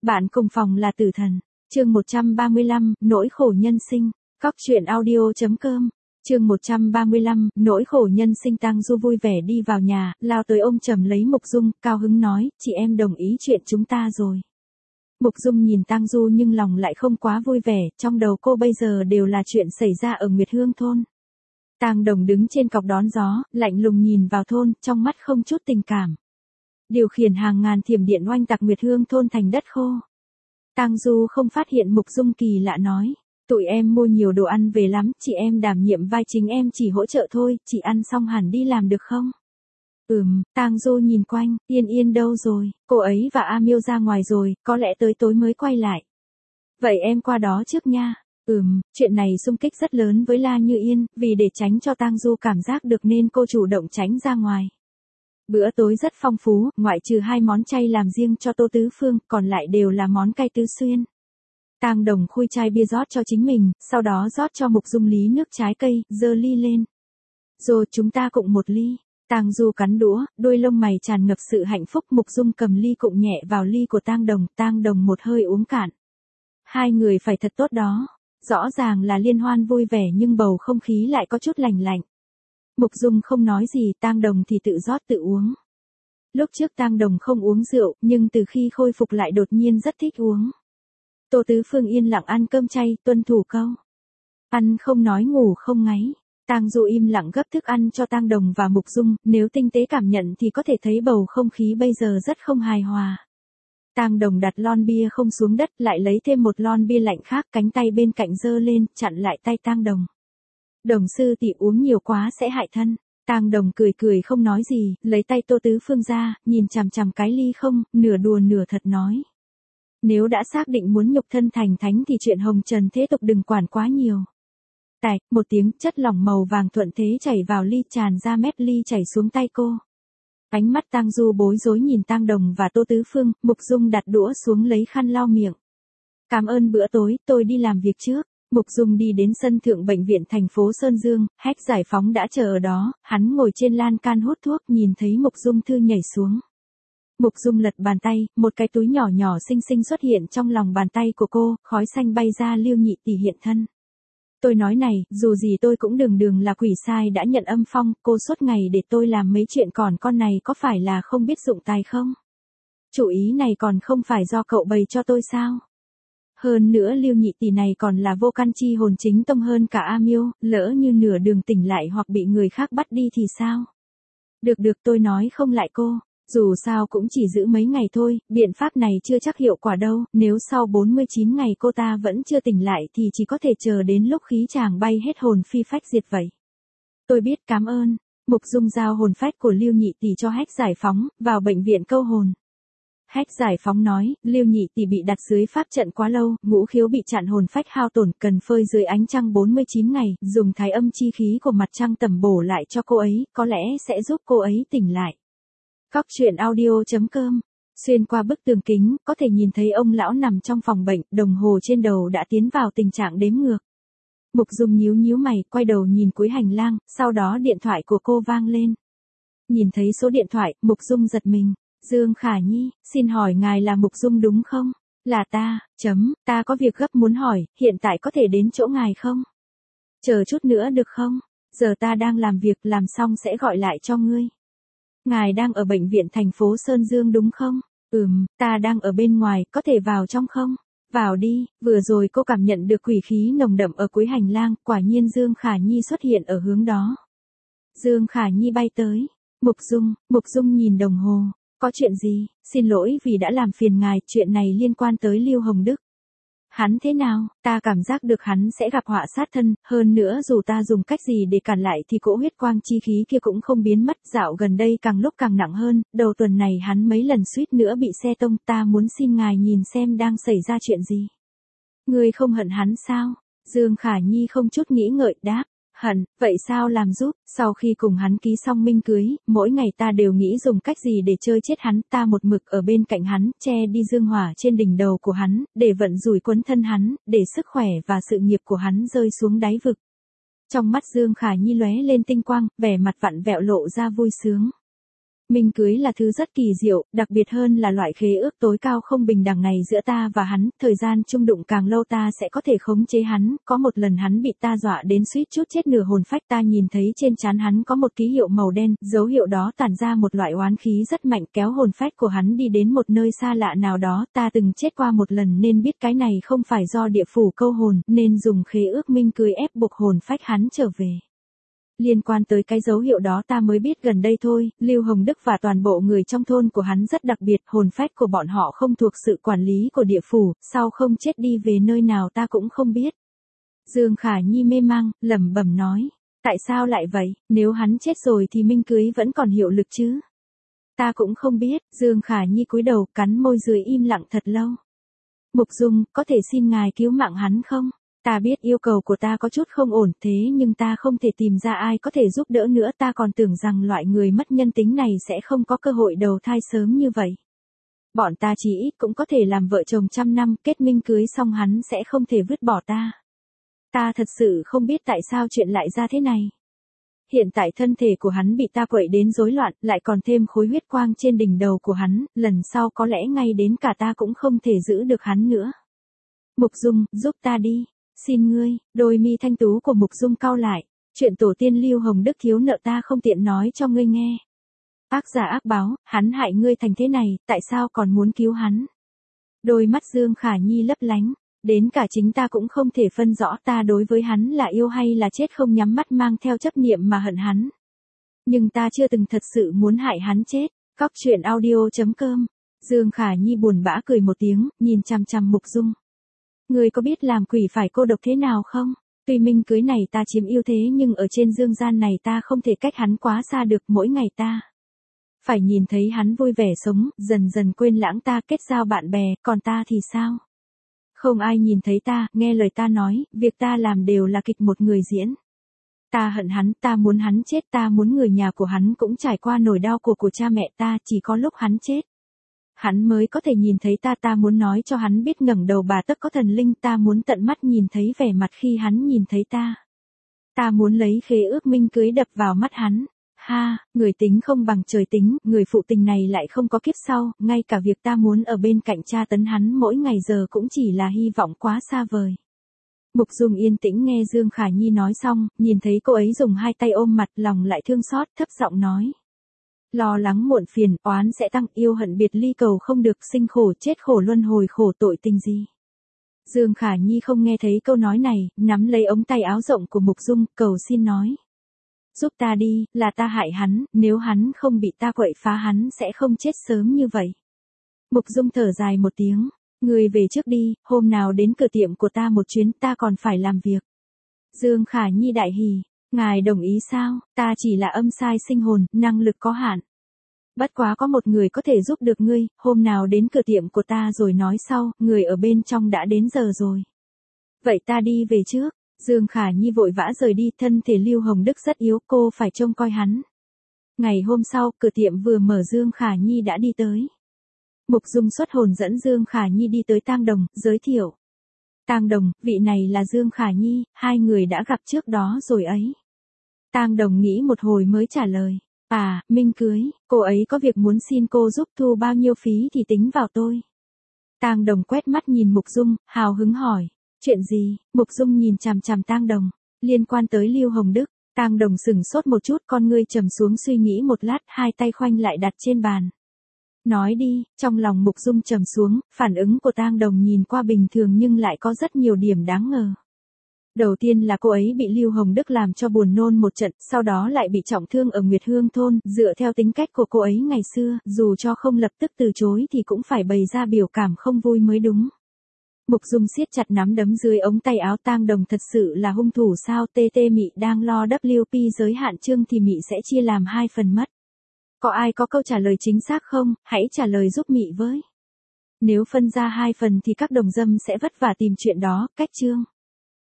Bạn cùng phòng là tử thần. Chương 135, nỗi khổ nhân sinh. Cóc truyện audio.com. Chương 135, nỗi khổ nhân sinh. Tang Du vui vẻ đi vào nhà, lao tới ôm chầm lấy Mục Dung, cao hứng nói, chị em đồng ý chuyện chúng ta rồi. Mục Dung nhìn Tang Du nhưng lòng lại không quá vui vẻ, trong đầu cô bây giờ đều là chuyện xảy ra ở Nguyệt Hương thôn. Tang Đồng đứng trên cọc đón gió, lạnh lùng nhìn vào thôn, trong mắt không chút tình cảm. Điều khiển hàng ngàn thiểm điện oanh tạc Nguyệt Hương thôn thành đất khô. Tang Du không phát hiện Mục Dung kỳ lạ nói, tụi em mua nhiều đồ ăn về lắm, chị em đảm nhiệm vai chính, em chỉ hỗ trợ thôi, chị ăn xong hẳn đi làm được không? Tang Du nhìn quanh, Yên Yên đâu rồi, cô ấy và A Miêu ra ngoài rồi, có lẽ tới tối mới quay lại. Vậy em qua đó trước nha. Chuyện này xung kích rất lớn với La Như Yên, vì để tránh cho Tang Du cảm giác được nên cô chủ động tránh ra ngoài. Bữa tối rất phong phú, ngoại trừ 2 món chay làm riêng cho Tô Tứ Phương, còn lại đều là món cay tứ xuyên. Tang Đồng khui chai bia rót cho chính mình, sau đó rót cho Mục Dung Lý nước trái cây, giơ ly lên. Rồi chúng ta cùng một ly. Tang Du cắn đũa, đôi lông mày tràn ngập sự hạnh phúc. Mục Dung cầm ly cụng nhẹ vào ly của Tang Đồng một hơi uống cạn. Hai người phải thật tốt đó. Rõ ràng là liên hoan vui vẻ nhưng bầu không khí lại có chút lạnh lạnh. Mục Dung không nói gì, Tang Đồng thì tự rót tự uống. Lúc trước Tang Đồng không uống rượu, nhưng từ khi khôi phục lại đột nhiên rất thích uống. Tô Tứ Phương yên lặng ăn cơm chay, tuân thủ câu. Ăn không nói ngủ không ngáy. Tang Du im lặng gấp thức ăn cho Tang Đồng và Mục Dung, nếu tinh tế cảm nhận thì có thể thấy bầu không khí bây giờ rất không hài hòa. Tang Đồng đặt lon bia không xuống đất, lại lấy thêm một lon bia lạnh khác, cánh tay bên cạnh giơ lên, chặn lại tay Tang Đồng. Đồng sư tỷ uống nhiều quá sẽ hại thân. Tang Đồng cười cười không nói gì, lấy tay Tô Tứ Phương ra, nhìn chằm chằm cái ly không, nửa đùa nửa thật nói. Nếu đã xác định muốn nhục thân thành thánh thì chuyện hồng trần thế tục đừng quản quá nhiều. Tạch, một tiếng, chất lỏng màu vàng thuận thế chảy vào ly, tràn ra mép ly chảy xuống tay cô. Ánh mắt Tang Du bối rối nhìn Tang Đồng và Tô Tứ Phương. Mục Dung đặt đũa xuống lấy khăn lau miệng. Cảm ơn bữa tối, tôi đi làm việc trước. Mục Dung đi đến sân thượng bệnh viện thành phố Sơn Dương, Hách Giải Phóng đã chờ ở đó, hắn ngồi trên lan can hút thuốc, nhìn thấy Mục Dung Thư nhảy xuống. Mục Dung lật bàn tay, một cái túi nhỏ nhỏ xinh xinh xuất hiện trong lòng bàn tay của cô, khói xanh bay ra. Liêu Nhị tỷ hiện thân. Tôi nói này, dù gì tôi cũng đường là quỷ sai đã nhận âm phong, cô suốt ngày để tôi làm mấy chuyện, còn con này có phải là không biết dụng tài không? Chủ ý này còn không phải do cậu bày cho tôi sao? Hơn nữa Liêu Nhị tỷ này còn là vô căn chi hồn chính tông hơn cả A Miêu, lỡ như nửa đường tỉnh lại hoặc bị người khác bắt đi thì sao? Được tôi nói không lại cô. Dù sao cũng chỉ giữ mấy ngày thôi, biện pháp này chưa chắc hiệu quả đâu, nếu sau 49 ngày cô ta vẫn chưa tỉnh lại thì chỉ có thể chờ đến lúc khí chàng bay hết hồn phi phách diệt vậy. Tôi biết, cảm ơn. Mục Dung giao hồn phách của Liêu Nhị tỷ cho Hách Giải Phóng, vào bệnh viện câu hồn. Hách Giải Phóng nói, Liêu Nhị tỷ bị đặt dưới pháp trận quá lâu, ngũ khiếu bị chặn, hồn phách hao tổn, cần phơi dưới ánh trăng 49 ngày, dùng thái âm chi khí của mặt trăng tẩm bổ lại cho cô ấy, có lẽ sẽ giúp cô ấy tỉnh lại. Cóc truyện audio.com. Xuyên qua bức tường kính, có thể nhìn thấy ông lão nằm trong phòng bệnh, đồng hồ trên đầu đã tiến vào tình trạng đếm ngược. Mục Dung nhíu mày, quay đầu nhìn cuối hành lang, sau đó điện thoại của cô vang lên. Nhìn thấy số điện thoại, Mục Dung giật mình. Dương Khả Nhi, xin hỏi ngài là Mục Dung đúng không? Là ta, ta có việc gấp muốn hỏi, hiện tại có thể đến chỗ ngài không? Chờ chút nữa được không? Giờ ta đang làm việc, làm xong sẽ gọi lại cho ngươi. Ngài đang ở bệnh viện thành phố Sơn Dương đúng không? Ta đang ở bên ngoài, có thể vào trong không? Vào đi. Vừa rồi cô cảm nhận được quỷ khí nồng đậm ở cuối hành lang, quả nhiên Dương Khả Nhi xuất hiện ở hướng đó. Dương Khả Nhi bay tới. Mục Dung nhìn đồng hồ. Có chuyện gì? Xin lỗi vì đã làm phiền ngài, chuyện này liên quan tới Liêu Hồng Đức. Hắn thế nào? Ta cảm giác được hắn sẽ gặp họa sát thân, hơn nữa dù ta dùng cách gì để cản lại thì cỗ huyết quang chi khí kia cũng không biến mất, dạo gần đây càng lúc càng nặng hơn, đầu tuần này hắn mấy lần suýt nữa bị xe tông, ta muốn xin ngài nhìn xem đang xảy ra chuyện gì. Ngươi không hận hắn sao? Dương Khả Nhi không chút nghĩ ngợi đáp. Hận, vậy sao làm giúp? Sau khi cùng hắn ký xong minh cưới, mỗi ngày ta đều nghĩ dùng cách gì để chơi chết hắn, ta một mực ở bên cạnh hắn, che đi dương hỏa trên đỉnh đầu của hắn, để vận rủi quấn thân hắn, để sức khỏe và sự nghiệp của hắn rơi xuống đáy vực. Trong mắt Dương Khả Nhi lóe lên tinh quang, vẻ mặt vặn vẹo lộ ra vui sướng. Minh cưới là thứ rất kỳ diệu, đặc biệt hơn là loại khế ước tối cao không bình đẳng này giữa ta và hắn, thời gian chung đụng càng lâu ta sẽ có thể khống chế hắn, có một lần hắn bị ta dọa đến suýt chút chết nửa hồn phách, ta nhìn thấy trên trán hắn có một ký hiệu màu đen, dấu hiệu đó tản ra một loại oán khí rất mạnh kéo hồn phách của hắn đi đến một nơi xa lạ nào đó, ta từng chết qua một lần nên biết cái này không phải do địa phủ câu hồn, nên dùng khế ước minh cưới ép buộc hồn phách hắn trở về. Liên quan tới cái dấu hiệu đó ta mới biết gần đây thôi, Lưu Hồng Đức và toàn bộ người trong thôn của hắn rất đặc biệt, hồn phách của bọn họ không thuộc sự quản lý của địa phủ, sau không chết đi về nơi nào ta cũng không biết. Dương Khả Nhi mê mang, lẩm bẩm nói, tại sao lại vậy, nếu hắn chết rồi thì minh cưới vẫn còn hiệu lực chứ? Ta cũng không biết, Dương Khả Nhi cúi đầu cắn môi dưới im lặng thật lâu. Mục Dung, có thể xin ngài cứu mạng hắn không? Ta biết yêu cầu của ta có chút không ổn thế nhưng ta không thể tìm ra ai có thể giúp đỡ nữa, ta còn tưởng rằng loại người mất nhân tính này sẽ không có cơ hội đầu thai sớm như vậy. Bọn ta chỉ ít cũng có thể làm vợ chồng 100 năm, kết minh cưới xong hắn sẽ không thể vứt bỏ ta. Ta thật sự không biết tại sao chuyện lại ra thế này. Hiện tại thân thể của hắn bị ta quậy đến rối loạn, lại còn thêm khối huyết quang trên đỉnh đầu của hắn, lần sau có lẽ ngay đến cả ta cũng không thể giữ được hắn nữa. Mục Dung, giúp ta đi. Xin ngươi, đôi mi thanh tú của Mục Dung cau lại, chuyện tổ tiên Lưu Hồng Đức thiếu nợ ta không tiện nói cho ngươi nghe. Ác giả ác báo, hắn hại ngươi thành thế này, tại sao còn muốn cứu hắn? Đôi mắt Dương Khả Nhi lấp lánh, đến cả chính ta cũng không thể phân rõ ta đối với hắn là yêu hay là chết, không nhắm mắt mang theo chấp niệm mà hận hắn. Nhưng ta chưa từng thật sự muốn hại hắn chết. Cóc truyện audio.com. Dương Khả Nhi buồn bã cười một tiếng, nhìn chằm chằm Mục Dung. Ngươi có biết làm quỷ phải cô độc thế nào không? Tuy minh cưới này ta chiếm ưu thế nhưng ở trên dương gian này ta không thể cách hắn quá xa được, mỗi ngày ta phải nhìn thấy hắn vui vẻ sống, dần dần quên lãng ta, kết giao bạn bè, còn ta thì sao? Không ai nhìn thấy ta, nghe lời ta nói, việc ta làm đều là kịch một người diễn. Ta hận hắn, ta muốn hắn chết, ta muốn người nhà của hắn cũng trải qua nỗi đau của cha mẹ ta, chỉ có lúc hắn chết hắn mới có thể nhìn thấy ta, ta muốn nói cho hắn biết ngẩng đầu bà tất có thần linh, ta muốn tận mắt nhìn thấy vẻ mặt khi hắn nhìn thấy ta. Ta muốn lấy khế ước minh cưới đập vào mắt hắn. Ha, người tính không bằng trời tính, người phụ tình này lại không có kiếp sau, ngay cả việc ta muốn ở bên cạnh tra tấn hắn mỗi ngày giờ cũng chỉ là hy vọng quá xa vời. Mục Dung yên tĩnh nghe Dương Khả Nhi nói xong, nhìn thấy cô ấy dùng hai tay ôm mặt, lòng lại thương xót, thấp giọng nói. Lo lắng muộn phiền, oán sẽ tăng, yêu hận biệt ly cầu không được, sinh khổ chết khổ luân hồi khổ tội tình gì. Dương Khả Nhi không nghe thấy câu nói này, nắm lấy ống tay áo rộng của Mục Dung, cầu xin nói. Giúp ta đi, là ta hại hắn, nếu hắn không bị ta quậy phá hắn sẽ không chết sớm như vậy. Mục Dung thở dài một tiếng, ngươi về trước đi, hôm nào đến cửa tiệm của ta một chuyến, ta còn phải làm việc. Dương Khả Nhi đại hỉ. Ngài đồng ý sao, ta chỉ là âm sai sinh hồn, năng lực có hạn. Bất quá có một người có thể giúp được ngươi, hôm nào đến cửa tiệm của ta rồi nói sau, người ở bên trong đã đến giờ rồi. Vậy ta đi về trước. Dương Khả Nhi vội vã rời đi, thân thể Lưu Hồng Đức rất yếu, cô phải trông coi hắn. Ngày hôm sau, cửa tiệm vừa mở Dương Khả Nhi đã đi tới. Mục Dung xuất hồn dẫn Dương Khả Nhi đi tới Tang Đồng, giới thiệu. Tang Đồng, vị này là Dương Khả Nhi, hai người đã gặp trước đó rồi ấy. Tang Đồng nghĩ một hồi mới trả lời. À, minh cưới, cô ấy có việc muốn xin cô giúp, thu bao nhiêu phí thì tính vào tôi. Tang Đồng quét mắt nhìn Mục Dung, hào hứng hỏi. Chuyện gì? Mục Dung nhìn chằm chằm Tang Đồng. Liên quan tới Lưu Hồng Đức. Tang Đồng sững sốt một chút, con ngươi trầm xuống suy nghĩ một lát, hai tay khoanh lại đặt trên bàn. Nói đi, trong lòng Mục Dung trầm xuống, phản ứng của Tang Đồng nhìn qua bình thường nhưng lại có rất nhiều điểm đáng ngờ. Đầu tiên là cô ấy bị Lưu Hồng Đức làm cho buồn nôn một trận, sau đó lại bị trọng thương ở Nguyệt Hương thôn, dựa theo tính cách của cô ấy ngày xưa, dù cho không lập tức từ chối thì cũng phải bày ra biểu cảm không vui mới đúng. Mục Dung siết chặt nắm đấm dưới ống tay áo. Tang Đồng thật sự là hung thủ sao? TT Mị đang lo WP giới hạn chương thì Mị sẽ chia làm 2 phần mất. Có ai có câu trả lời chính xác không? Hãy trả lời giúp Mị với. Nếu phân ra 2 phần thì các đồng dâm sẽ vất vả tìm chuyện đó, cách chương.